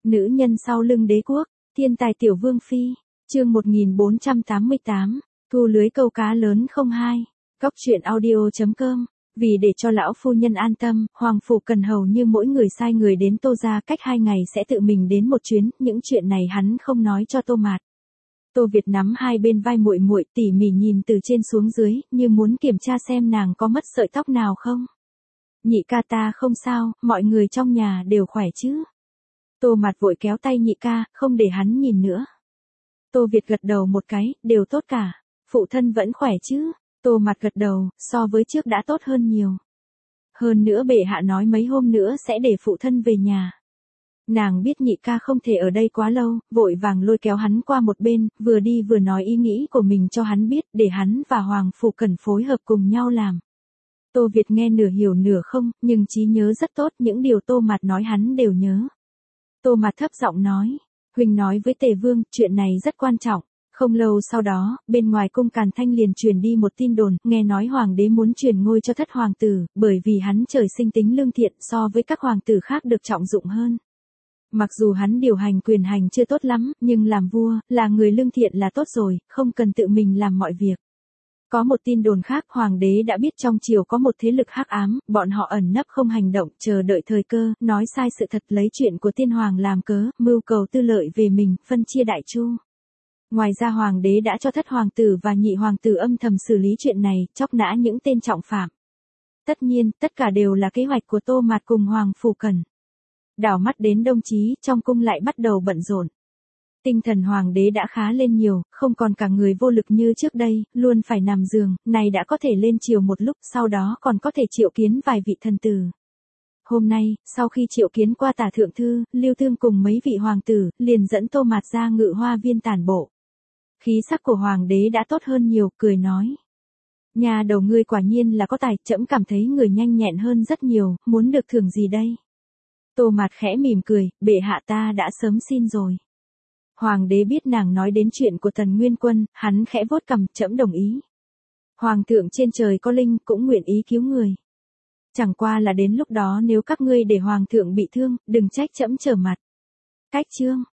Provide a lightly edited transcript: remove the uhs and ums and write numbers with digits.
Nữ nhân sau lưng đế quốc, thiên tài tiểu vương phi, chương 1488, thu lưới câu cá lớn 02, góc truyện audio.com. Vì để cho lão phu nhân an tâm, Hoàng Phủ Cần hầu như mỗi người sai người đến Tô gia cách 2 ngày sẽ tự mình đến một chuyến, những chuyện này hắn không nói cho Tô Mạt. Tô Việt nắm hai bên vai muội muội tỉ mỉ nhìn từ trên xuống dưới, như muốn kiểm tra xem nàng có mất sợi tóc nào không. Nhị ca ta không sao, mọi người trong nhà đều khỏe chứ. Tô Mạt vội kéo tay nhị ca, không để hắn nhìn nữa. Tô Việt gật đầu một cái, đều tốt cả. Phụ thân vẫn khỏe chứ? Tô Mạt gật đầu, so với trước đã tốt hơn nhiều. Hơn nữa bệ hạ nói mấy hôm nữa sẽ để phụ thân về nhà. Nàng biết nhị ca không thể ở đây quá lâu, vội vàng lôi kéo hắn qua một bên, vừa đi vừa nói ý nghĩ của mình cho hắn biết, để hắn và Hoàng Phủ Cần phối hợp cùng nhau làm. Tô Việt nghe nửa hiểu nửa không, nhưng trí nhớ rất tốt, những điều Tô Mạt nói hắn đều nhớ. Tô Mạt thấp giọng nói, huynh nói với Tề Vương, chuyện này rất quan trọng. Không lâu sau đó, bên ngoài cung Càn Thanh liền truyền đi một tin đồn, nghe nói hoàng đế muốn truyền ngôi cho thất hoàng tử, bởi vì hắn trời sinh tính lương thiện so với các hoàng tử khác được trọng dụng hơn. Mặc dù hắn điều hành quyền hành chưa tốt lắm, nhưng làm vua, là người lương thiện là tốt rồi, không cần tự mình làm mọi việc. Có một tin đồn khác, hoàng đế đã biết trong triều có một thế lực hắc ám, bọn họ ẩn nấp không hành động, chờ đợi thời cơ, nói sai sự thật lấy chuyện của tiên hoàng làm cớ, mưu cầu tư lợi về mình, phân chia đại chu. Ngoài ra hoàng đế đã cho thất hoàng tử và nhị hoàng tử âm thầm xử lý chuyện này, chóc nã những tên trọng phạm. Tất nhiên, tất cả đều là kế hoạch của Tô Mạt cùng Hoàng Phủ Cần. Đảo mắt đến Đông Chí, trong cung lại bắt đầu bận rộn. Tinh thần hoàng đế đã khá lên nhiều, không còn cả người vô lực như trước đây, luôn phải nằm giường, này đã có thể lên triều một lúc, sau đó còn có thể triệu kiến vài vị thần tử. Hôm nay, sau khi triệu kiến qua tả thượng thư, Lưu Thương cùng mấy vị hoàng tử, liền dẫn Tô Mạt ra Ngự Hoa Viên tản bộ. Khí sắc của hoàng đế đã tốt hơn nhiều, cười nói. Nhà đầu ngươi quả nhiên là có tài, trẫm cảm thấy người nhanh nhẹn hơn rất nhiều, muốn được thưởng gì đây? Tô Mạt khẽ mỉm cười, bệ hạ ta đã sớm xin rồi. Hoàng đế biết nàng nói đến chuyện của Tần Nguyên Quân, hắn khẽ vuốt cằm, trẫm đồng ý. Hoàng thượng trên trời có linh, cũng nguyện ý cứu người. Chẳng qua là đến lúc đó nếu các ngươi để hoàng thượng bị thương, đừng trách trẫm trở mặt. Cách chương.